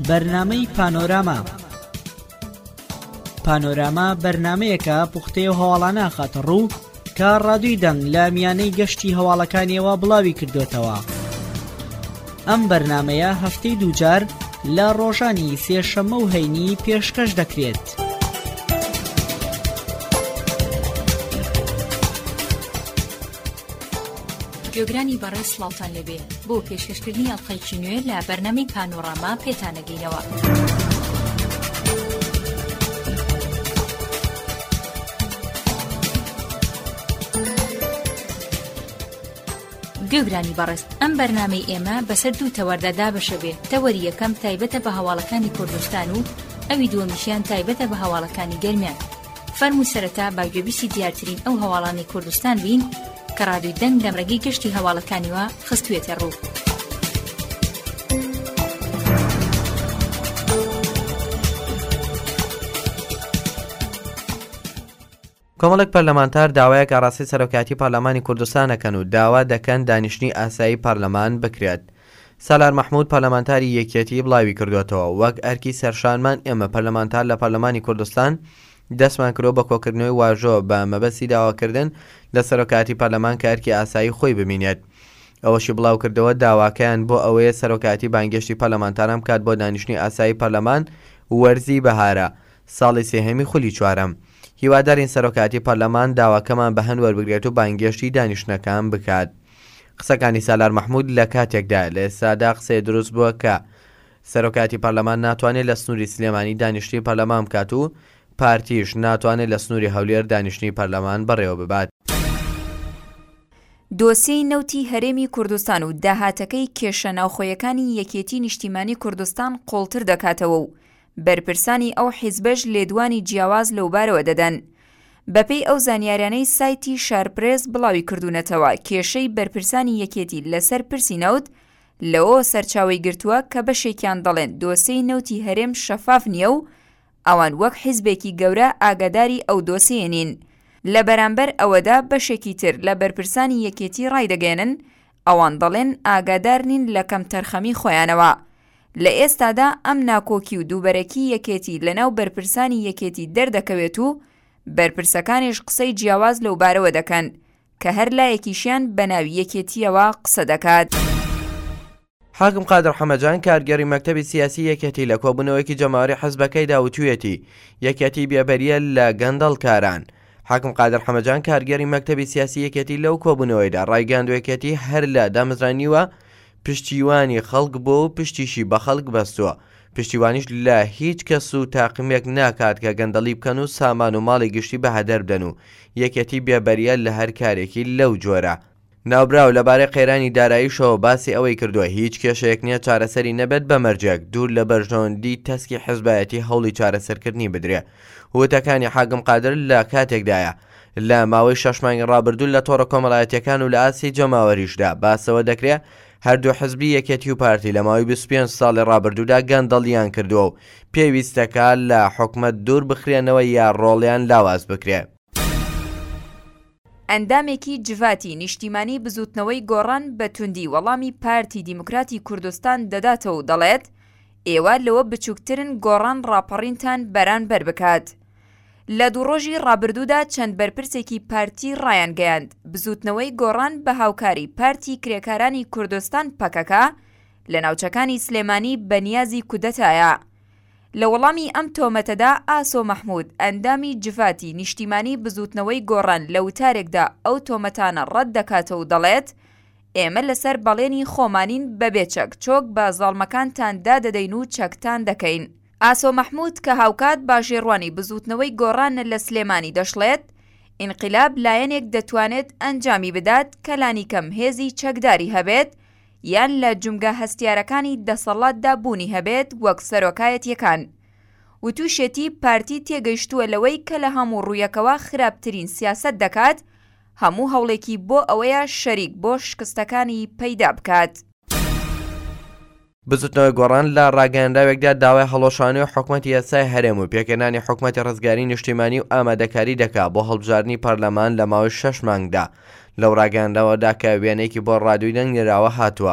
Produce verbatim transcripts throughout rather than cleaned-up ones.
بەرنامەی پانۆراما. پانۆراما بەرنامەیەکە پوختەی و هەواڵانە خاتە ڕوو کە ڕادیۆی دەنگ لە میانەی گەشتی هەواڵەکانیەوە بڵاوی کردوێتەوە. ئەم بەرنامەیە هەفتەی دووجار لە ڕۆژانی سێشەممە و هەینی پێشکەش دەکرێت. گوێگرانی بەڕێز سڵاوتان لەبێ بۆ پێشکەشکردنی ئەڵقەیەکی نوێ لە بەرنامەی پانۆراما پێتانەگەینەوە. گوێگرانی بەڕێز، ئەم بەرنامەی ئێمە بەسەر دوو تەوەردە دابەشە بێ. تەوەری یەکەم تایبەتە بە هەواڵەکانی کوردستان و ئەوی دووەمیشیان تایبەتە بە هەواڵەکانی گەرمیان. فەرمووی سەرەتا باگوێبیستی دیارترین ئەو هەواڵانی کوردستان بین کە ڕادیۆی دەنگ لەم ڕێگەی گەشتی هەواڵەکانیوە خستوێتە ڕوو. کۆمەڵێک پەرلەمانتار داوایەک ئاڕاستی سەرۆکایەتی پارلەمانی کوردستان دەکەن و داوا دەکەن دانیشتنی ئاسایی پارلەمان بکرێت. سالار مەحموود پەرلەمانتاری یەکێتی بڵاوی کردوێتەوە وەک ئەرکی سەرشانمان ئێمە پەرلەمانتار لە پەرلەمانی کوردستان دەستمان کرۆ بە کۆکردنەوەی واژۆ بە مەبەستی داواکردن لە سەرۆکایەتی پەرلەمان کە ئەرکی ئاسایی خۆی ببینێت. ئەوەشی بڵاو کردەوە داواکەیان بۆ ئەوەیە سەرۆکایەتی بانگشتی پەرلەمانتاران بکات بۆ دانیشتنی ئاسایی پەرلەمان وەرزی بەهارە ساڵی سێهەمی خولی چوارەم. هیوادارین سەرۆکایەتی پەرلەمان داواکەمان بە هەند وەربگرێت و بانگشتی دانیشتنەکان بکات. قسەکانی سالار مەحموود لە کاتێکدا لە ئێستادا قسەی دروست بووە کە سەرۆکایەتی پەرلەمان ناتوانێت لە سنووری سلێمانی دانیشتنی پەرلەمان بکات و پارتیش ناتوانێت لە سنووری هەولێر دانیشتنی پەرلەمان بەڕێوە ببات. دۆسیەی نەوتی هەرێمی کوردستان و داهاتەکەی کێشە ناوخۆیەکانی یەکێتی نیشتیمانی کوردستان قوڵتر دەکاتەوە و بەرپرسانی ئەو حیزبەش لێدوانی جیاواز لەوبارەوە دەدەن. بەپێی ئەو زانیاریانەی سایتی شارپرێس بڵاوی کردوونەتەوە کێشەی بەرپرسانی یەکێتی لەسەر پرسی نەوت لەوە سەرچاوی گرتووە کە بەشێکیان دەڵێن دۆسیەی نەوتی هەرێم شەفاف نییە و ئەوان وەک حیزبێکی گەورە ئاگاداری ئەو دۆسیە نین. لە بەرامبەر ئەوەدا بەشێکی تر لە بەرپرسانی یەکێتی ڕایدەگەێنن ئەوان دەڵێن ئاگادار نین لە کەم تەرخەمی خۆیانەوە. لە ئێستادا ئەم ناکۆکی و دووبەرەکی یەکێتی لەناو بەرپرسانی یەکێتی دەردەکەوێت و بەرپرسەکانیش قسەی جیاواز لەوبارەوە دەکەن کە هەر لایەکیشیان بە ناوی یەکێتیەوە قسە دەکات. حاکم قادر حەمەجان کارگەری مەکتەبی سیاسی یەکێتی لە کۆبوونەوەیکی جەماوەری حەزبەکەی داوتوویەتی یەکێتی بێبەریە لە گەندەڵکاران. حاکم قادر حەمەجان کارگەری مەکتەبی سیاسی یەکێتی لەو کۆبوونەوەیدا ڕایگەاندوو یەکێتی هەر لە دامەزرانیوە پشتیوانی خەڵک بۆ و پشتیشی بە خەڵک بەستووە. پشتیوانیش لە هیچ کەس و تاقیمێک ناکات کە گەندەڵی بکەن و سامان و ماڵی گشتی بە هەدەر بدەن و یەکێتی بێبەریە لە هەر کارێکی لەو جۆرە. ناوبراو لەبارەی قەیرانی داراییشەوە باسی ئەوەی کردووە هیچ کێشەیەک نییە چارەسەری نەبێت بە مەرجێک دوور لە بەرژۆندی تەسکی حیزبایەتی هەوڵی چارەسەرکردنی بدرێ. وتەکانی حاکم قادر لە کاتێکدایە لە ماوەی شەش مانگی ڕابردوو لە تۆڕە کۆمەڵایەتیەکان و لە ئاسی جەماوەریشدا باسەوە دەکرێت هەردوو حزبی یەکێتی و پارتی لە ماوەی بیست و پێنج ساڵی ڕابردوودا گەندەڵیان کردووە و پێویستەکە لە حکومەت دوور بخرێنەوە یا ڕۆڵیان لاواز بکرێت. ئەندامێکی جڤاتی نیشتیمانی بزوتنەوەی گۆڕان بە توندی وەڵامی پارتی دیموکراتی کوردستان دەداتەوە و دەڵێت ئێوە لەوە بچووکترن گۆڕان ڕاپەڕینتان بەرانبەر بکات. لە دوو ڕۆژی ڕابردوودا چەند بەرپرسێکی پارتی ڕایان گەیاند بزوتنەوەی گۆڕان بە هاوکاری پارتی کرێکارانی کوردستان پەکەکە لە ناوچەکانی سلێمانی بەنیازی کودەتایە. لە وەڵامی ئەم تۆمەتەدا ئاسۆ مەحموود ئەندامی جڤاتی نیشتیمانی بزوتنەوەی گۆڕان لە وتارێکدا ئەو تۆمەتانە ڕەت دەکاتەوە و دەڵێت ئێمە لەسەر بەڵێنی خۆمانین بەبێ چەک چۆک بە زاڵمەکانتان دادەدەین و چەکتان دەکەین. ئاسۆ مەحموود کە هاوکات باژێڕوانی بزوتنەوەی گۆڕان لە سلێمانی دەشڵێت ئینقیلاب لایەنێک دەتوانێت ئەنجامی بدات کە لانیکەم هێزی چەکداری هەبێت یان لە جومگە هەستیارەکانی دەسەڵاتدا بوونی هەبێت وەک سەرۆکایەتیەکان. و تووشێتی پارتی تێگەیشتووە لەوەی کە لە هەموو ڕوویەکەوە خراپترین سیاسەت دەکات هەموو هەوڵێکی بۆ ئەوەیە شەریک بۆ شکستەکانی پەیدا بکات. بزوتنەوەی گۆڕان لە ڕاگەیانداوێکدا داوای هەڵۆشانی و حکومەتی یاسای هەرێم و پێکێنانی حکومەتی ڕزگاری نیشتیمانی و ئامادەکاری دەکات بۆ هەڵبژاردننی پەرلەمان لە ماوەی شەش مانگدا. لەو ڕاگەیانداوەدا کە وێنەیەکی بۆ ڕادیۆی دەنگ نێراوە هاتووە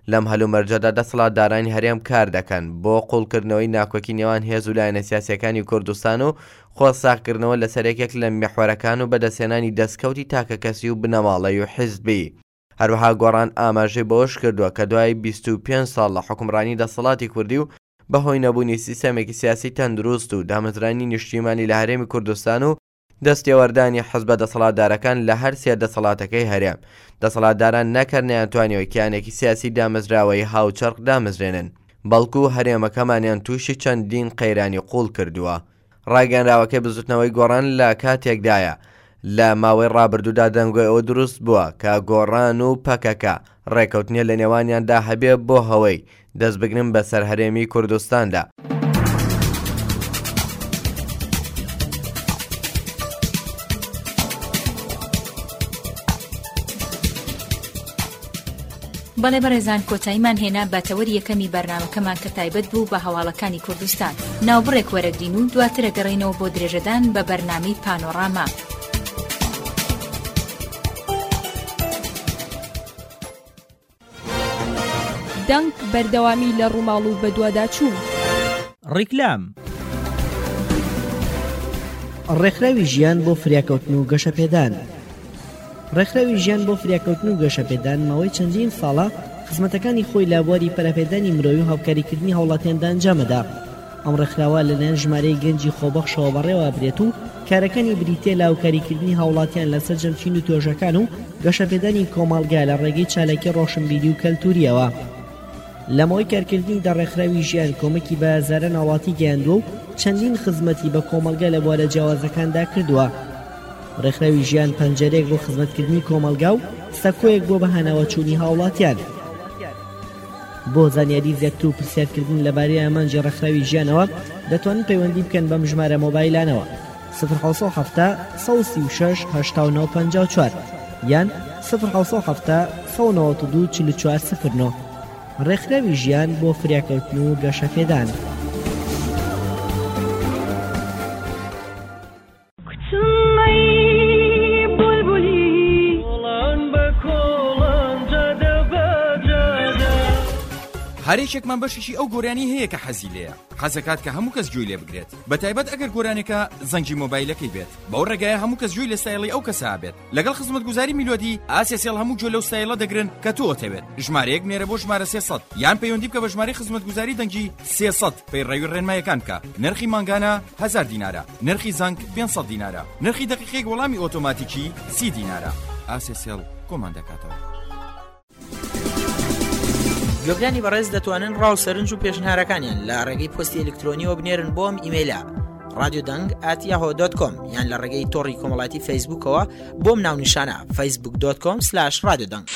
لەم هەلومەرجەدا دەسەڵاتدارانی هەرێم کار دەکەن بۆ قوڵکردنەوەی ناکۆکی نێوان هێز و لایەنە سیاسیەکانی کوردستان و خۆساغکردنەوە لەسەر یەکێک لە میحوەرەکان و بەدەستهێنانی دەستکەوتی تاکە کەسی و بنەماڵەی و حیزبی. هەروەها گۆڕان ئاماژەی بەوەش کردووە کە دوای بیست و پێنج ساڵ لە حکومڕانی دەسەڵاتی کوردی و بەهۆی نەبوونی سیستەمێکی سیاسی تەندروست و دامەزرانی نیشتیمانی لە هەرێمی کوردستان و دەستێوەردانی حزبە دەسەڵاتدارەکان لە هەر سێ دەسەڵاتەکەی هەرێم دەسەڵاتداران نەکرد نەیانتوانیەوە کیانێکی سیاسی دامەزراوەی هاوچەرخ دامەزرێنن بەڵکو هەرێمەکەمانیان تووشی چەندین قەیرانی قوڵ کردووە. ڕاگەنراوەکەی بزوتنەوەی گۆڕان لە کاتێکدایە لە ماوەی ڕابردوودا دەنگۆی ئەوە دروست بووە کە گۆڕان و پەکەکە ڕێکەوتنیە لە نێوانیاندا هەبێ بۆ هەوەی دەست بگرن بەسەر هەرێمی کوردستاندا. بەڵێ بەڕێزان کۆتاییمان هێنا بەتەوەری یەکەمی بەرنامەکەمان کە تایبەت بوو بە هەواڵەکانی کوردستان. ناوبڕێک وەرەگرین و دواترە گەڕینەوە بۆ درێژەدان بە بەرنامەی پانۆراما. دەنگ بەردەوامی لە ڕووماڵ و بەدووادا چوو. ڕیکلام ڕێکخراوی ژیان بۆ فریاکەوتن و گەشەپێدان. ڕێکخراوی ژیان بۆ فریاکەوتن و گەشەپێدان ماوەی چەندین ساڵە خزمەتەکانی خۆی لە بواری پەرەپێدانی مرۆوی و هاوکاریکردنی هاوڵاتیاندا ئەنجامەدا. ئەم ڕێکخراوە لەلایەن ژمارەی گەنجی خۆبەخشەوە بەڕێوە برێت و کارەکانی بریتێ لە هاوکاریکردنی هاوڵاتیان لەسەر جەمچین و تۆژەکان و گەشەپێدانی کۆمەڵگا لە ڕێگەی چالاکی ڕۆشنبیری و کەلتوریەوە. لەمەوەی کارکردنی دا ڕێکخراوی ژیان کۆمەکی بە هەزارە ناڵاتی گەیاندووە و چەندین خزمەتی بە کۆمەڵگا لە بوارە جیاوازەکاندا کردووە. ڕێکخراوی ژیان پەنجەرەیەک بۆ خزمەتکردنی کۆمەڵگا و سەکۆیەک بۆ بەهانەوە چوونی هاوڵاتیان. بۆ زانیاری زیاتر و پرسیارکردن لەبارەی ئامانجی ڕێکخراوی ژیانەوە دەتوانن پەیوەندی بکەن بەم ژمارە مۆبایلانەوە صفر حوت هەفتا سە و سی و شەش هەشتا و نۆ پەنجا و چوار یان صفر حوت هەفتا سە و نۆڤەت و دوو چل و چوار صفر نۆ. ڕێکخراوی ژیان بۆ فریاکەوتن و گەشەپێدان. هەرێکێکمان بەشیشی ئەو گۆرانی هەیە کە حەزی لێیە حەزەکات کە هەموو کەس گوێی لێ بگرێت بە تایبەت ئەگەر گۆرانێکە زەنگی مۆبایلەکەی بێت بەو ڕێگایە هەموو کەس گوێی لە ستایڵی ئەو کەسا بێت لەگەڵ خزمەتگوزاری میلۆدی ئاسێسیڵ هەموو جۆ لەو ستایڵە دەگرن کە تۆ ئەتەوێت ژمارەیەک نێرە بۆ ژمارە سێسەد یان پەیوەندی بکە بە ژمارەی خزمەتگوزاری دەنگی سێسەد پەیڕەوی ڕێنمایەکان بکە نرخی مانگانە هەزار دینارە نرخی زەنگ پێنج سەد دینارە نرخی دەقیقەیەک وەڵامی ئۆتۆماتیکی سی دینارە ئاسێسیڵ کۆمان دەکاتەوە. گوێگرانی بەڕێز دەتوانن ڕاو سەرنج و پێشنهارەکانیان لە ڕێگەی پۆستی ئەلکترۆنیەوە بنێرن بۆم ئیمەیلە رادیو دەنگ ئات یاهۆ دۆت کۆم یان لە ڕێگەی تۆڕی کۆمەڵایەتی فەیسبووکەوە بۆم ناونیشانە فەیسبوک دۆت کۆم سلاش رادیو دەنگ.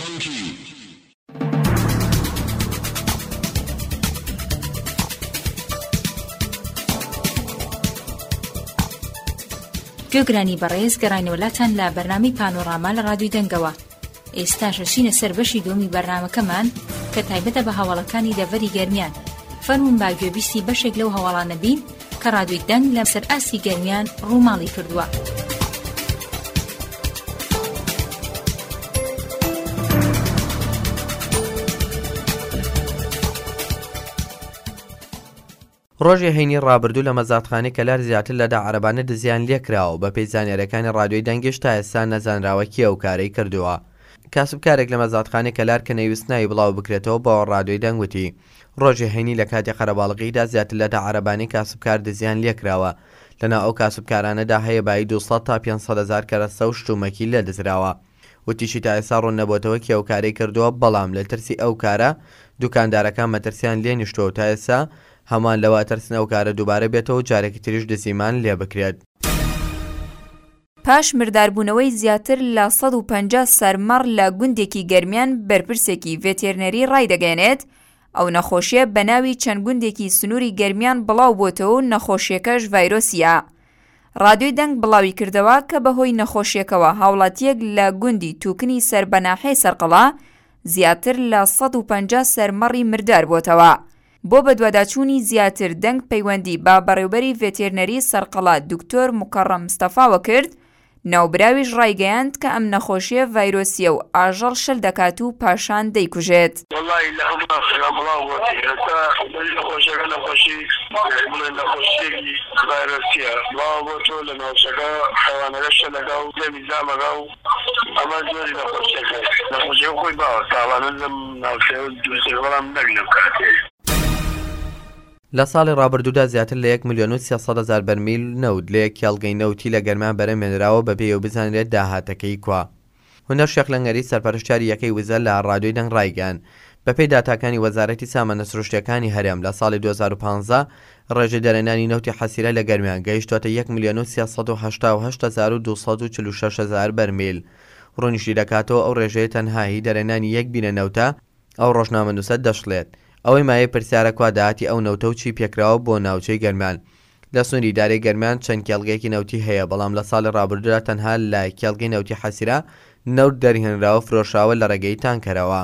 گوێگرانی بەڕێز گەڕینەوەلاتان لە بەرنامەی پانۆراما لە رادیۆی دەنگەوە. ئێستا شەشینە سەر بەشی دومی بەرنامەکەمان کە تایبەتە بە هەواڵەکانی دەڤەری گەرمیان. فەرمون با گوێبیستی بەشێک لەو هەواڵانە بین کە رادیۆی دەنگ لە سەر ئاسی گەرمیان ڕووماڵی کردووە. ڕۆژی هەینی ڕابردوو لە مەزادخانەی کەلار زیاتر لەدا عەرەبانە دزیان لێکراوە بە پێی زانیاریەکانی رادیۆی دەنگیش تا ئێستا نەزانراوە کێ ئەو کارەی کردووە. کاسبکارێک لە مەزادخانەی کەلار کە نەیویست ناوی بڵاو بکرێتەوە بۆ رادیۆی دەنگ وتی ڕۆژی هەینی لە کاتی قەرەباڵغیدا زیاتر لەدا عەرەبانی کاسبکار دزیان لێکراوە. لەناو ئەو کاسبکارانەدا هەیە بای دووسەد تا پێنج سەد هەزار کەرەستە و شتومەکی لێ دزراوە. وتیشی تا ئێستا ڕوون نەبووتەوە کێ ئەو کارەی کردووە بەڵام لە ترسی ئەو کارە دوکاندارەکان مەترسیان لێ نیشتووە تا ئێستا هەمان لەوە ترسن ئەو کارە دووبارە بێتەوە جارێکی تریش دزیمان لێ بکرێت. پاش مرداربوونەوەی زیاتر لە سەد و پەنجا سەرمەڕ لە گوندێکی گەرمیان بەرپرسێکی ڤێتێرنەری ڕایدەگەێنێت ئەو نەخۆشیە بە ناوی چەند گوندێکی سنووری گەرمیان بڵاو بۆتەوە و نەخۆشیەکەش ڤایرۆسیە. رادیۆی دەنگ بڵاوی کردەوە کە بەهۆی نەخۆشیەکەوە هاوڵاتیەک لە گوندی تووکنی سەربەناحەی سەرقەڵا زیاتر لە سەد و پەنجا سەرمەڕی مردار بۆتەوە. بۆ بەدواداچوونی زیاتر دەنگ پەیوەندی با بەڕێوبەری ڤێتێرنەری سەرقەڵا دکتۆر مکەڕەم مستەفاوە کرد ناوبراویش ڕایگەیاند کە ئەم نەخۆشیە ڤایرۆسیە و ئاژەڵ شل دەکات و پاشان دەیکوژێت. نەخۆشیەکە نەخۆشی نەخۆشیێکی ڤایرۆسیە بڵاو بۆ تۆ لە ناوچەکە حیوانەکە شەلەکە و دەمی زامەکە و ئەمە زۆری نەخۆشیەکە نەخۆشیە خۆی باوە تاوانە لەم ناوچەیە دووسێ بەڵام نەبینم کاتێ. لە ساڵی ڕابردوودا زیاتر لە یەک ملیۆن و سێسەد هەزار بەرمیل نەوت لە یەک کێڵگەی نەوتی لە گەرمان بەرەمێنراوە بەبێ و بزانرێت داهاتەکەی کوا. هونەر شێخ لەنگەری سەرپەرشتیاری یەکەی وزە لە ڕادیۆی دەنگ ڕایگەیاند بەپێی داتاکانی وەزارەتی سامانە سروشتیەکانی هەرێم لە ساڵی دوو هەزار و پانزە ڕێژەی دەرێنانی نەوتی حەسیرە لە گەرمیان گەیشتوەتە یەک ملیۆن و سێسەد و هەشتا و هەشت هەزار و دووسەد و چل و شەش هەزار بەرمیل. ڕوونیشی دەکاتەوە ئەو ڕێژەیە تەنها هی دەرێنانی یەک بینە نەوتە ئەو ڕۆژنامەنووسە دەشڵێت ئەوەی مایە پرسیارە کوا داهاتی ئەو نەوتە و چی پێکراوە بۆ ناوچەی گەرمان. لە سنووری دارەی گەرمان چەند کێڵگەیەکی نەوتی هەیە بەڵام لە ساڵی ڕابردوودا تەنها لە کێڵگەی نەوتی حەسیرە نەوت دەرهێنراوە فرۆشاوە لە ڕێگەی تانکەرەوە.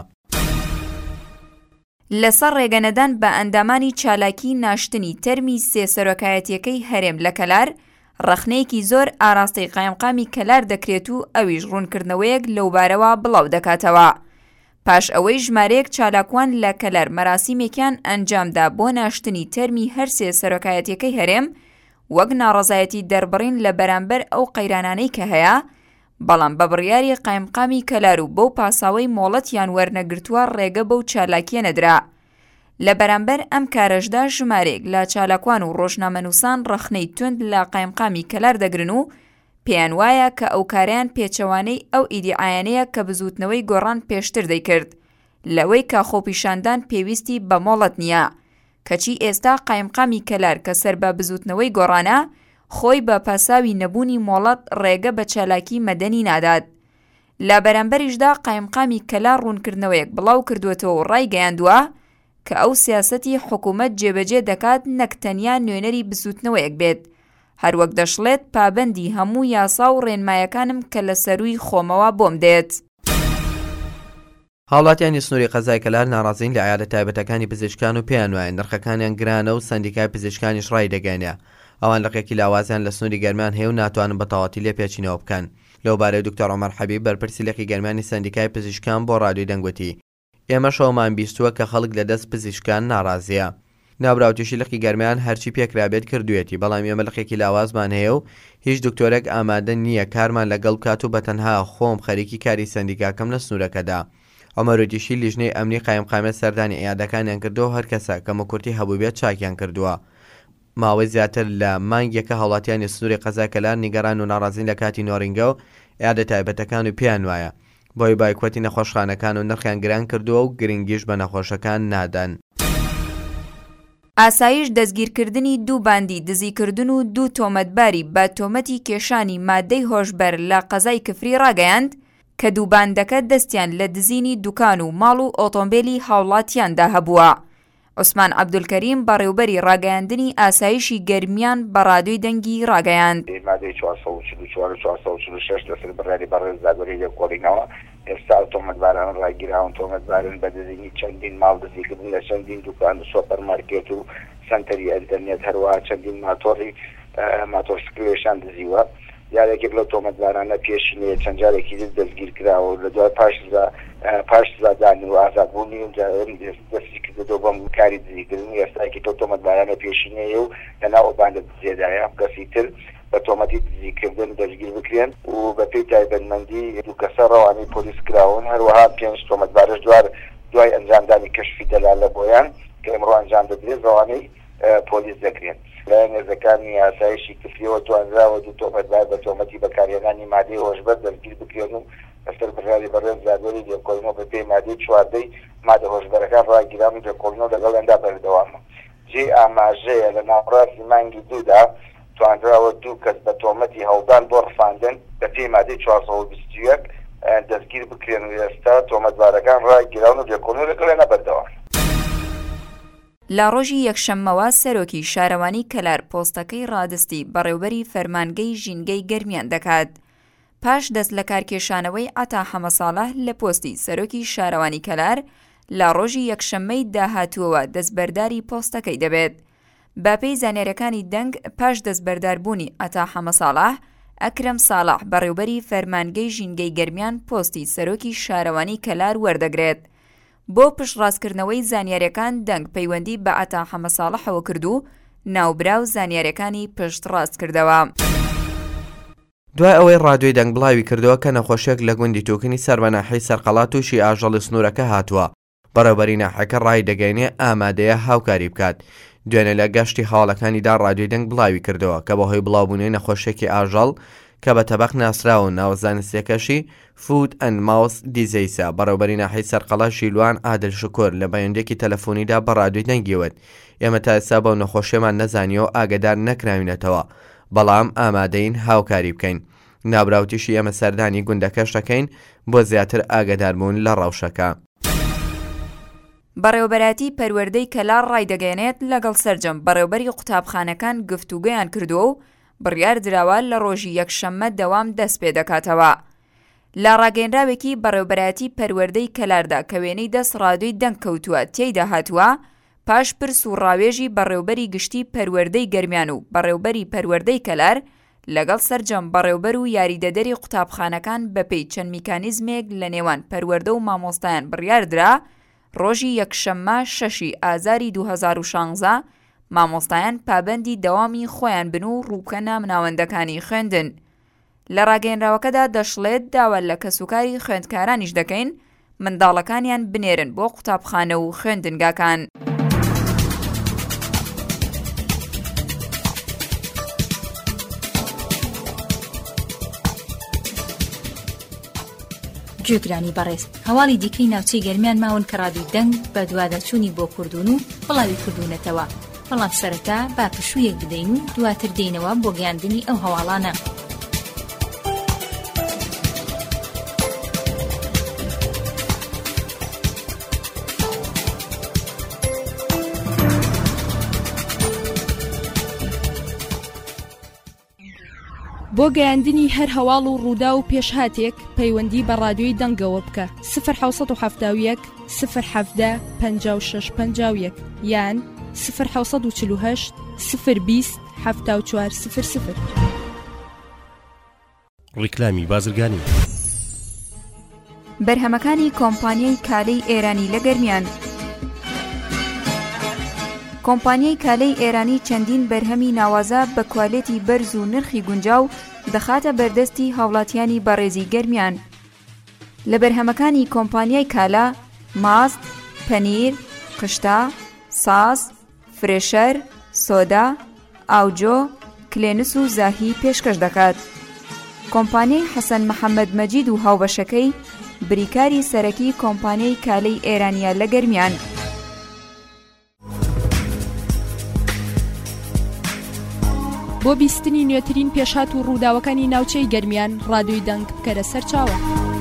لەسەر ڕێگەنەدان بە ئەندامانی چالاکی ناشتنی تەرمی سێ سەرۆکایەتیەکەی هەرێم لە کەلار ڕەخنەیەکی زۆر ئاراستەی قایمقامی کەلار دەکرێت و ئەویش ڕوونکردنەوەیەک لەو بارەوە بڵاو دەکاتەوە. پاش ئەوەی ژمارەیەک چالاکوان لە کەلار مەراسیمێکیان ئەنجامدا بۆ ناشتنی تەرمی هەر سێ سەرۆکایەتیەکەی هەرێم وەک ناڕەزایەتی دەربڕین لە بەرامبەر ئەو قەیرانانەی کە هەیە، بەڵام بە بڕیاری قایمقامی کەلار و بەو پاساوەی مۆڵەتیان وەرنەگرتووە ڕێگە بەو چالاکیە نەدرا. لە بەرامبەر ئەم کارەشدا ژمارێک لە چالاکوان و ڕۆژنامەنووسان ڕەخنەی تند لە قایمقامی کەلار دەگرن و پێیان وایە کە ئەو کاریان پێچەوانەی ئەو ئیدیعایانەیە کە بزوتنەوەی گۆڕان پێشتر دەیکرد لەوەی کە خۆپیشاندان پێویستی بە مۆڵەت نییە، کەچی ئێستا قایمقامی کەلار کە سەر بە بزوتنەوەی گۆڕانە خۆی بە پاساوی نەبوونی مۆڵەت ڕێگە بە چالاکی مەدەنی نادات. لە بەرامبەریشدا قایمقامی کەلار ڕوونکردنەوەیەک بڵاو کردوێتەوە و ڕایگەیاندووە کە ئەو سیاسەتی حکوومەت جێبەجێ دەکات نەک تەنیا نوێنەری بزوتنەوەیەک بێت، هەروەک دەشڵێت پابەندی هەموو یاسا و ڕێنمایەکانم کە لە سەروی خۆمەوە بۆم دێت. هاوڵاتیانی سنووری قەزای کەلار ناڕازین لە عیادە تایبەتەکانی پزیشکان و پێیان وایە نرخەکانیان گرانە و سەندیکای پزیشکانیش ڕای دەگەێنێ ئەوان لەقێکی لاوازیان لە سنووری گەرمان هەیە و ناتوانن بە تەواوەتی لێ پێچینەوە بکەن. لەو بارەی دکتۆر عومەر حەبیب بەرپرسی لەقی گەرمانی سەندیکای پزیشکان بۆ ڕادیۆی دەنگوتی ئێمە شەومان بیستووە کە خەڵک لە دەست پزیشکان ناڕازیە. نابراوتیشی لەقی گەرمیان هەرچی پێکرابێت کردوێتی، بەڵام ئێمە لەقێکی لاوازمان هەیە و هیچ دکتۆرێک ئامادە نییە کارمان لەگەڵ بکات و بەتەنها خۆم خەریکی کاری سەندیکاکەم لە سنوورەکەدا. ئەمەرۆدیشی لیژنەی ئەمنی قایمقامێت سەردانی عیادەکانیان کردەوە هەر کەسە کە مەکورتی هەبوو بێت چاکیان کردووە. ماوەی زیاتر لە مانگێکە هاوڵاتیانی سنووری قەزای کەلار نیگەران و ناڕازین لە کاتی نۆڕینگە و عیادە تایبەتەکان و پێیان وایە بۆی بایکۆتی نەخۆشخانەکان و نرخیان گران کردووە و گرنگیش بە نەخۆشەکان نادەن. ئاسایش دەستگیرکردنی دوو باندی دزیکردن و دوو تۆمەتباری بە تۆمەتی کێشانی مادەی هۆشبەر لە قەزای کفری ڕاگەیاند کە دوو باندەکە دەستیان لە دزینی دوکان و ماڵ و ئۆتۆمبیلی هاوڵاتیاندا هەبووە. عوسمان عەبدولکەریم بەڕێوەبەری ڕاگەیاندنی ئاسایشی گەرمیان بە ڕادیۆی دەنگی ڕاگەیاند. مادەی چوارسەد و چل و چوار و چوارسەد و چل و شەش لەسەر بڕیاری بەڕێز داگەری لێکۆڵینەوە ئێستا تۆمەتباران ڕاگیراون تۆمەتبارن بە دزینی چەندین ماڵ دزیکردن لە چەندین دوکان و سۆپەرمارکێت و سنتەری ئەنتەرنێت هەروەها چەندین ماتۆڕی ماتۆرسکرێشان دزیوە. یارێکێک لەو تۆمەتبارانە پێشینەیە چەند جارێکی دەستگیر کراوە لە دوای پاش سزادانی و ئازادبوونی دەستی کردەوە بەم کاری دزیکردنی ئێستاکی تۆ تۆمەتبارانە پێشینەیە و لەناو بانە دزێدایە کەسی تر بە تۆمەتی دزیکردن دەستگیر بکرێن و بە پێی تایبەتمەندی دوو کەسە ڕەوانەی پۆلیس کراون، هەروەها پێنج تۆمەتبارش دوار دوای ئەنجامدانی کەشفی دەلال لە بۆیان کە ئەمڕۆ ئەنجام دەدرێت ڕەوانەی پۆلیس دەکرێن. لە نێزەکانی ئاسایشی کفریەوە توانراوە دوو تۆمەتبار بە تۆمەتی بەکارهێنانی مادەی هۆشبەر دەستگیر بکرێن و لەسەر بڕیاری بەڕێز زادۆری لێکۆڵینەوە بە پێی مادەی چواردەی مادە هۆشبەرەکان ڕاگیران و لێکۆڵینەوە لەگەڵیاندا بەردەوامە. جێ ئاماژەیە لە ناوەڕاستی مانگی دوودا توانراوە دوو کەس بە تۆمەتی هەڵدان بۆ ڕفاندن بە پێی مادەی چوارسەد و بیست و یەک دەستگیر بکرێن و ئێستا تۆمەتبارەکان ڕاگیراون و لێکۆڵینەوە لەگەڵیاندا بەردەوام. لە ڕۆژی یەکشەممەوە سەرۆکی شارەوانی کەلار پۆستەکەی ڕادستی بەڕێوبەری فەرمانگەی ژینگەی گەرمیان دەکات. پاش دەست لە کارکێشانەوەی ئاتا حەمە ساڵح لە پۆستی سەرۆکی شارەوانی کەلار لە ڕۆژی یەکشەممەی داهاتووەوە دەستبەرداری پۆستەکەی دەبێت. بەپێی زانێرەکانی دەنگ پاش دەستبەرداربوونی ئاتا حەمە ساڵح ئەکرەم ساڵح بەڕێوبەری فەرمانگەی ژینگەی گەرمیان پۆستی سەرۆکی شارەوانی کەلار وەردەگرێت. بۆ پشتڕاستکردنەوەی زانیاریەکان دەنگ پەیوەندی بە ئەتا حەمە ساڵحەوە کردو ناوبراو زانیاریەکانی پشتڕاست کردەوە. دوای ئەوەی ڕادیۆی دەنگ بڵاوی کردەوە کە نەخۆشیێک لە گوندی تووکنی سەربەناحی سەرقەڵات تووشی ئاژەڵی سنوورەکە هاتووە. بەڕێوەبەری ناحەکە ڕای دەگەینێ ئامادەیە هاوکاری بکات. دوێنێ لە گەشتی هاوڵەکانیدا ڕادیۆی دەنگ بڵاوی کردەوە کە بەهۆی بڵاوبوونەوەی نەخۆشیێکی ئاژەڵ کە بە تەبەق ناسراوە ناوەزانستیەکەشی فود ئەند ماوس دیزەیسا. بەڕێوەبەری ناحەی سەرقەڵات شیلوان عادل شکۆر لە بەیانندێکی تەلەفۆنیدا بە ڕادیۆی دەنگیوت ئێمە تا ئێستا بەو نەخۆشیەمان نەزانیەوە ئاگدار نەکراوینەتەوە، بەڵام ئامادەین هاوکاری بکەین. نابراوتیشی ئێمە سەردانی گوندەکەش دەکەین بۆ زیاتر ئاگداربوون لە ڕەوشەکە. بەڕێوەبەراتی پەروەردەی کەلار ڕایدەگەێنێت لەگەڵ سەرجەم بەڕێوەبەری قوتابخانەکان گفتوگۆیان کردووە و بڕیار دراوە لە ڕۆژی یەکشەممە دەوام دەست پێ دەکاتەوە. لە ڕاگەیەنراوێکی بەڕێوەبەراتی پەروەردەی کەلاردا کە وێنەی دەست ڕادیۆی دەنگ کەوتووە تێیدا هاتووە، پاش پرس و ڕاوێژی بەڕێوەبەری گشتی پەروەردەی گەرمیان و بەڕێوەبەری پەروەردەی کەلار لەگەڵ سەرجەم بەڕێوەبەر و یاریدەدەری قوتابخانەکان بەپێی چەند میکانیزمێک لە نێوان پەروەردە و مامۆستایان بڕیاردرا ڕۆژی یەکشەممە شەشی ئازاری دوو هەزار و شانزە مامۆستایان پابەندی دەوامی خۆیان بن و ڕووکەنە مناوەندەکانی خوێندن. لە ڕاگەیەنراوەکەدا دەشڵێت داوا لە کەسوکاری خوێندکارانیش دەکەین منداڵەکانیان بنێرن بۆ قوتابخانە و خوێندنگاکان. گوێگرانی بەڕێز، هەواڵی دیکەی ناوچەی گەرمیان ماون کە ڕادیۆی دەنگ بە دووادەچوونی بۆ کوردون و بڵاوی کردوونەتەوە، بەڵام سەرەتا با پشوویەک بدەین و دواتر دێنەوە بۆ گەیاندنی ئەو هەواڵانە. بۆ گەیاندنی هەر هەواڵ و ڕوودا و پێشهاتێک پەیوەندی بە ڕادیۆی دەنگەوە بکە سفر حوسەد و هەفتاد و یەک سفر حەفدە پەنجا و شەش پەنجا و یەک یان سفر حوسەد و چل و هەشت سفر بیست هەفتاد و چوار سفر سفر. ڕیکلامی بازرگانی. بەرهەمەکانی کۆمپانیای کالەی ئێرانی لە گەرمیان. کۆمپانیای کالەی ئێرانی چەندین بەرهەمی ناوازە بە کوالێتی بەرز و نرخی گونجاو دەخاتە بەردەستی هاوڵاتیانی بەڕێزی گەرمیان. لە بەرهەمەکانی کۆمپانیای کالا ماست، پەنیر، قشتا، ساز، فرێشەر، سۆدا، ئاوجۆ، کلێنس و زاهی پێشکەش دەکات. کۆمپانیای حەسەن محەممەد مەجید و هاوبەشەکەی بریکاری سەرەکی کۆمپانیای کالەی ئێرانیە لە گەرمیان. بۆ بیستنی نوێترین پێشات و ڕووداوەکانی ناوچەی گەرمیان ڕادیۆی دەنگ بکەرە سەرچاوە.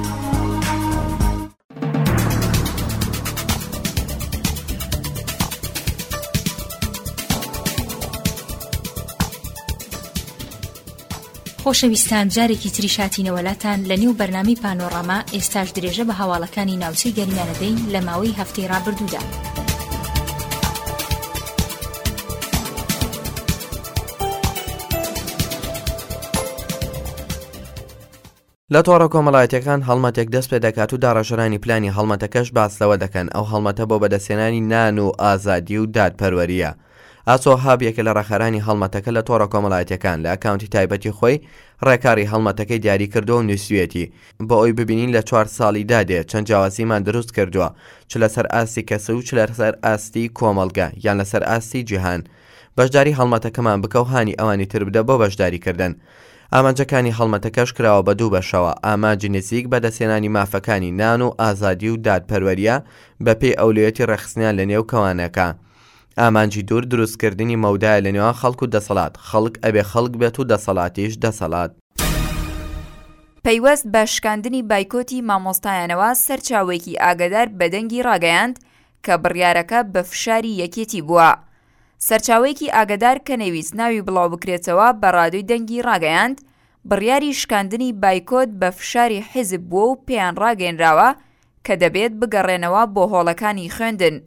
خۆشەویستان، جارێکی تری شاتینەوەلاتان لە نێو بەرنامەی پانۆڕاما ئێستاش درێژە بە هەواڵەکانی ناوچەی گەرمیانەدەین لە ماوەی هەفتەی ڕابردوودا. لە تۆڕە کۆمەڵایەتەکان هەڵمەتێک دەست پێ دەکات و داڕەشەرانی پلانی هەڵمەتەکەش باسلەوە دەکەن. ئەو هەڵمەتە بۆ بەدەستێنانی نان و ئازادی و دادپەروەریە. ئاسۆ هابیەکە لە ڕێخەرانی هەڵمەتەکە لە تۆڕە کۆمەڵایەتەکان لە ئەکاونتی تایبەتی خۆی ڕێکاری هەڵمەتەکەی دیاری کردو و نووسویەتی بۆ ئەوی ببینین لە چوار ساڵی دادێ چەند جیاوازیمان دروست کردووە، چ لەسەر ئاستی کەسە و چ لەسەر ئاستی کۆمەڵگە یان لەسەر ئاستی جیهان. بەشداری هەڵمەتەکەمان بکە و هانی ئەوانی تر بدە بۆ بەشداریکردن. ئامانجەکانی هەڵمەتەکەش کراوە بە دوو بەشەوە: ئامانجی نزیک بەدەستێنانی مافەکانی نان و ئازادی و دادپەروەریە بەپێی ئەولوێتی ڕێخستنیان لە نێو کەوانەکە. ئامانجی دوور دروستکردنی مەودایە لە نێوان خەڵک و دەسەڵات. خەڵک ئەبێ خەڵک بێت و دەسەڵاتیش دەسەڵات. پەیوەست بە شکاندنی بایکۆتی مامۆستایانەوە سەرچاوێکی ئاگادار بەدەنگی ڕاگەیاند کە بڕیارەکە بە فشاری یەکێتی بووە. سەرچاوێکی ئاگادار کە نەویست ناوی بڵاو بکرێتەوە بە ڕادیۆی دەنگی ڕاگەیاند بڕیاری شکاندنی بایکۆت بە فشاری حیزب بووە و پێیان ڕاگەیەنراوە کە دەبێت بگەڕێنەوە بۆ هۆڵەکانی خوێندن.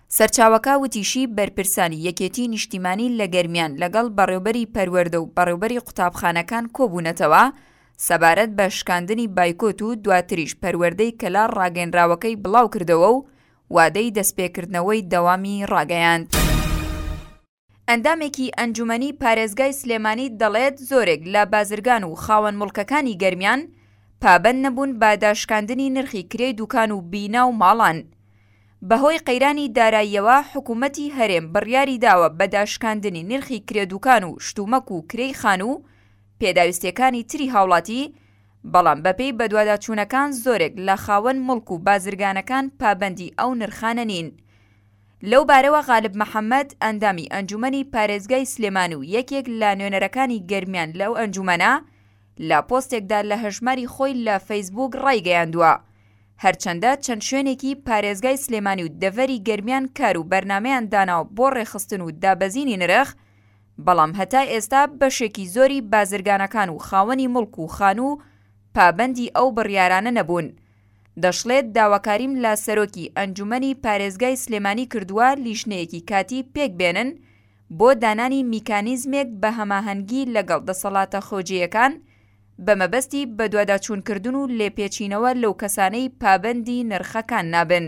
سەرچاوەکە وتیشی بەرپرسانی یەکێتی نیشتیمانی لە گەرمیان لەگەڵ بەڕێوەبەری پەروەردە و بەڕێوەبەری قوتابخانەکان کۆبوونەتەوە سەبارەت بە شکاندنی بایکۆت و دواتریش پەروەردەی کەلار ڕاگەنراوەکەی بڵاو کردەوە و وادەی دەستپێکردنەوەی دەوامی ڕاگەیاند. ئەندامێکی ئەنجومەنی پارێزگای سلێمانی دەڵێت زۆرێک لە بازرگان و خاوەن مڵکەکانی گەرمیان پابەند نەبوون بە داشکاندنی نرخی کرێی دوکان و بینا و ماڵان. بەهۆی قەیرانی داراییەوە حکوومەتی هەرێم بڕیاری داوە بە داشکاندنی نرخی کرێ دوکان و شتومەک و کرێی خان و پێداویستیەکانی تری هاوڵاتی، بەڵام بەپێی بەدواداچوونەکان زۆرێک لە خاوەن مڵک و بازرگانەکان پابەندی ئەو نرخانە نین. لەو بارەوە غالب محەممەد ئەندامی ئەنجومەنی پارێزگای سلێمان و یەکێک لە نوێنەرەکانی گەرمیان لەو ئەنجومەنە لە پۆستێکدا لە هەژماری خۆی لە فەیسبوک ڕایگەیاندووە هەرچەندە چەند شوێنێکی پارێزگای سلێمانی و دەڤەری گەرمیان کار و بەرنامەیان داناوە بۆ ڕێخستن و دابەزینی نرخ، بەڵام هەتا ئێستا بەشێکی زۆری بازرگانەکان و خاوەنی مڵک و خان و پابەندی ئەو بڕیارانە نەبوون. دەشڵێت داواکاریم لە سەرۆکی ئەنجومەنی پارێزگای سلێمانی کردووە لیژنەیەکی کاتی پێک بێنن بۆ دانانی میکانیزمێک بە هەماهەنگی لەگەڵ دەسەڵاتە خۆجیەکان بە مەبەستی بە دوواداچوونکردن و لێپێچینەوە لەو کەسانەی پابەندی نرخەکان نابن.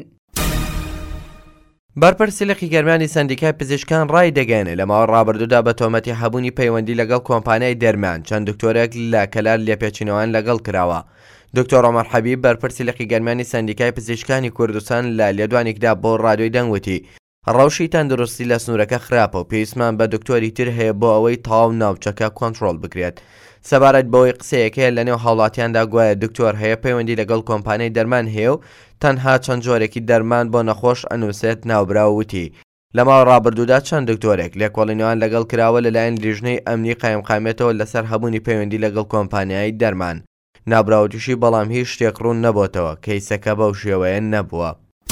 بەرپرسیلەقی گەرمانی سەندیکای پزیشکان ڕای دەگەێنێت لە ماوە ڕابردوودا بە تۆمەتی هەبوونی پەیوەندی لەگەڵ کۆمپانیای دەرمان چەند دکتۆرێک لە کەلار لێپێچینەوەیان لەگەڵ کراوە. دکتۆر عومەر حەبیب بەرپرسیلەقی گەرمانی سەندیکای پزیشکانی کوردستان لە لێدوانێکدا بۆ ڕادیۆی دەنگوتی ڕەوشی تەندروستی لە سنوورەکە خراپە و پێویستمان بە دکتۆری تر هەیە بۆ ئەوەی تەواو ناوچەکە کۆنتڕۆڵ بکرێت. سەبارەت بەوەی قسەیەکەیە لە نێو هاوڵاتیاندا گوایە دکتۆر هەیە پەیوەندی لەگەڵ کۆمپانیای دەرمان هەیە و تەنها چەند جۆرێکی دەرمان بۆ نەخۆش ئەنووسێت ناوبراووتی. لە ماوە ڕابردوودا چەند دکتۆرێک لێکۆڵینەوەیان لەگەڵ کراوە لەلایەن لیژنەی ئەمنی قایمقامێتەوە لەسەر هەبوونی پەیوەندی لەگەڵ کۆمپانیای دەرمان. نابراوتیشی بەڵام هیچ شتێک ڕوون نەبووتەوە، کەیسەکە بەو شێوەیە نەبووە.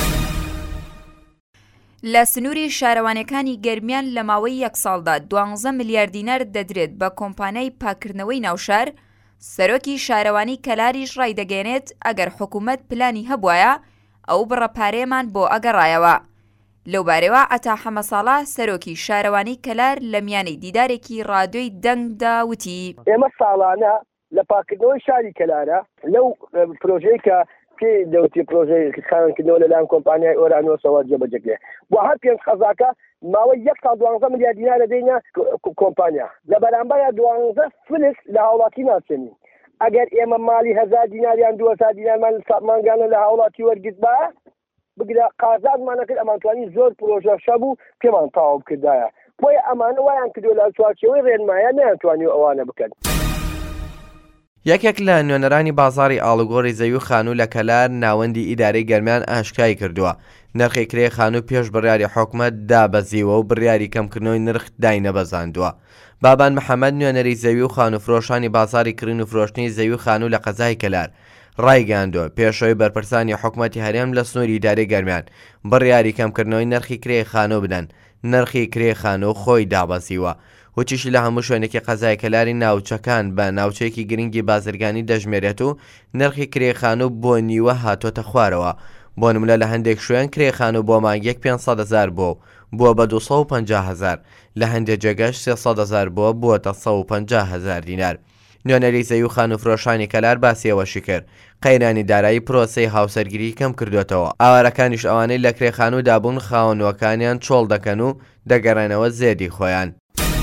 لە سنووری شارەوانەکانی گەرمیان لە ماوەی یەک ساڵدا دوانزە ملیارد دینار دەدرێت بە کۆمپانیای پاکردنەوەی ناوشار. سەرۆکی شارەوانی کەلاریش ڕایدەگەێنێت ئەگەر حکوومەت پلانی هەبوایە ئەو بڕەپارەیەمان بۆ ئەگەڕایەوە. لەو بارەوە ئەتا حەمە ساڵە سەرۆکی شارەوانی کەلار لە میانەی دیدارێکی ڕادیۆی دەنگدا وتی ئێمە ساڵانە لە پاکردنەوەی شاری کەلارە لەو پرۆژەی کە پێ دەوتی پرۆژەی خاوەنکردنەوە لەلایەن کۆمپانیای ئۆرانۆسەوە جێبەجێ بۆ هەر پێنج خەزاکە ماوەی یەک ساڵ دوانزە ملیارد دینار دەدەینە کۆمپانیا لە بەرامبەر دوانزە فلس لە هاوڵاتی ناچێنین. ئەگەر ئێمە مالی هەزار دیناریان دوو هەزار دینارمان مانگانە لە هاوڵاتی وەرگرت بە بگرە قازانمانە کرد ئەمانتوانی زۆر پرۆژە شەبوو پێمان تاواو کردایە بۆیە ئەمانە وایان کردو لە چوارچێوەی ڕێنمایە نەیانتوانی ئەوانە بکەن. یەکێک لە نوێنەرانی بازاری ئاڵوگۆڕی زەوی و خانوو لە کەلار ناوەندی ئیدارەی گەرمیان ئاشکای کردووە نرخی کرێ خانوو پێش بڕیاری حکوومەت دابەزیوە و بڕیاری کەمکردنەوەی نرخ داینەبەزاندووە. بابان محەممەد نوێنەری زەوی و خانوفرۆشانی بازاری کردن و فرۆشتنی زەوی و خانوو لە قەزای کەلار ڕایگەاندووە پێشەوەی بەرپرسانی حکوومەتی هەرێم لە سنووری ئیدارەی گەرمیان بڕیاری کەمکردنەوەی نرخی کرێ خانوو بدەن. نرخی کرێ خانوو خۆی دابەزیوە. وچیشی لە هەموو شوێنێکی قەزای کەلاری ناوچەکان بە ناوچەیەکی گرنگی بازرگانی دەژمێرێت و نرخی کرێخانوو بۆ نیوە هاتۆتە خوارەوە. بۆ نمونە لە هەندێک شوێن کرێخانوو بۆ مانگێک پێنجسەد هەزار بۆ بووە بە دووسەد و پەنجا هەزار، لە هەندێک جێگەش سێسەد هەزار بووە بووەتە سەد و پەنجا هەزار دینار. نوێنەری زەوی و خانوفرۆشانی کەلار باسیەوەشی کرد قەیرانی دارایی پرۆسەی هاوسەرگیری کەم کردوێتەوە. ئاوارەکانیش ئەوانەی لە کرێخانوو دابوون خاوەنەکانیان چۆڵ دەکەن و دەگەڕێنەوە زێدی خۆیان.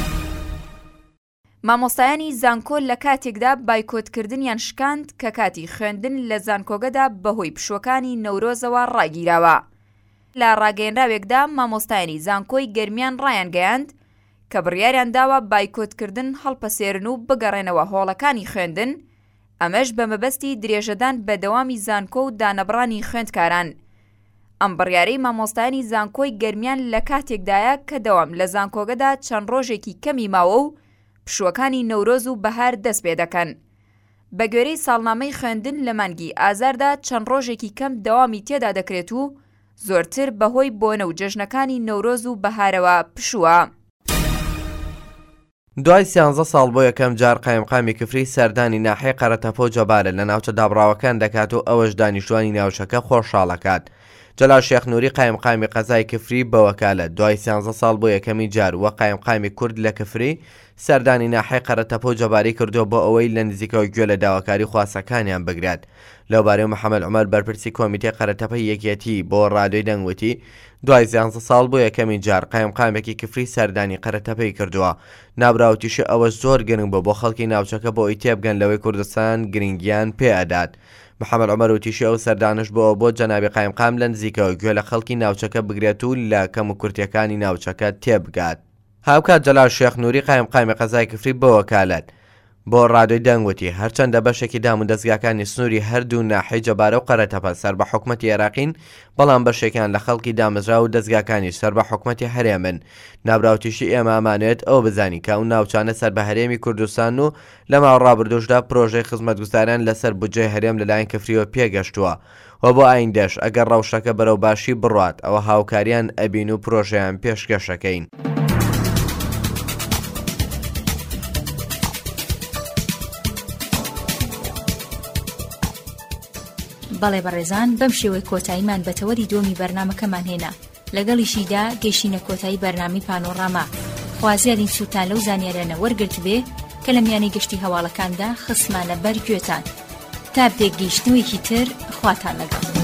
مامۆستایانی زانکۆ لە کاتێکدا بایکۆتکردنیان شکاند کە کاتی خوێندن لە زانکۆگەدا بەهۆی پشوەکانی نەورۆزەوە ڕاگیراوە. لە ڕاگەیەنراوێکدا مامۆستایانی زانکۆی گەرمیان ڕایان گەیاند کە بڕیاریان داوە بایکۆتکردن هەڵپەسێرن و بگەڕێنەوە هۆڵەکانی خوێندن، ئەمەش بە مەبەستی درێژەدان بە دەوامی زانکۆ و دانەبڕانی خوێندکاران. ئەم بڕیارەی مامۆستایانی زانکۆی گەرمیان لە کاتێکدایە کە دەوام لە زانکۆگەدا چەند ڕۆژێکی کەمی ماوە و پشوەکانی نەورۆز و بەهار دەست پێ دەکەن. بە گوێرەی ساڵنامەی خوێندن لە مانگی ئازاردا چەند ڕۆژێکی کەم دەوامی تێدا دەکرێت و زۆرتر بەهۆی بۆنە و جەژنەکانی نەورۆز و بەهارەوە پشووە. دوای سیانزە ساڵ بۆ یەکەم جار قایمقامی کفری سەردانی ناحەی قەرەتەپە و جەبارە لە ناوچە دابڕاوەکان دەکات و ئەوەش دانیشتوانی ناوچەکە خۆشحاڵەکات. جەلال شێخ نووری قایمقامی قەزای کفری بە وەکالەت دوای سیانزە ساڵ بۆ یەکەمی جار وە قایمقامی کورد لە کفری سەردانی ناحەی قەرەتەپە و جەباری کردو بۆ ئەوەی لە نزیکەوە گوێ لە داواکاری خواستەکانیان بگرات. لەوبارەی محەممەد عومەر بەرپرسی کۆمیتێ قەرەتەپەی یەکێتی بۆ ڕادۆی دەنگوتی دوای سیانزە ساڵ بۆ یەکەمی جار قایمقامێکی کفری سەردانی قەرەتەپەی کردووە. نابراوتیشی ئەوە زۆر گرنگ بوو بۆ خەڵکی ناوچەکە بۆ ئەوی تێبگەن لەوەی کوردستان گرنگیان پێ ئەدات. محەممەد عومەر وتیشی ئەو سەردانش بۆ بۆ جەنابی قایمقام لە نزیکەوە گوێ لە خەڵکی ناوچەکە بگرێت و لە کەم و کورتیەکانی ناوچەکە تێبگات. هاوکات جەلال شێخ نووری قایمقامی قەزای کفری بە وەکالەت بۆ ڕادۆی دەنگوتی هەرچەندە بەشێکی دام و دەستگاکانی سنووری هەردوو ناحەی جەبارە و قەرەتەپە سەر بە حکومەتی عێراقین، بەڵام بەشێکیان لە خەڵکی دامەزرا و دەستگاکانی سەر بە حکومەتی هەرێمن. نابراوتیشی ئێمە ئەمانوێت ئەو بزانی کە ئەو ناوچانە سەر بە هەرێمی کوردستان و لە ماوە ڕابردوشدا پرۆژەی خزمەتگوزاریان لەسەر بودجەی هەرێم لەلایەن کفریەوە پێگەشتووە و بۆ ئایندەش ئەگەر ڕەوشەکە بەرەو باشی بڕات ئەوە هاوکاریان ئەبین و پرۆژەیان پێشکەشەکەین. بەڵێ بەڕێزان بەم شێوەی کۆتاییمان بە تەوەری دۆمی بەرنامەکەمان هێنا. لەگەڵیشیدا گەیشتینە کۆتایی بەرنامی پانۆڕاما. خوازیارین سووتان لەو زانیارانە وەرگرت بێ کە لە میانەی گەشتی هەواڵەکاندا خسمانە بەر گوێتان. تا بێگەیشتنەوەیکی تر خواتان لەگەڵ.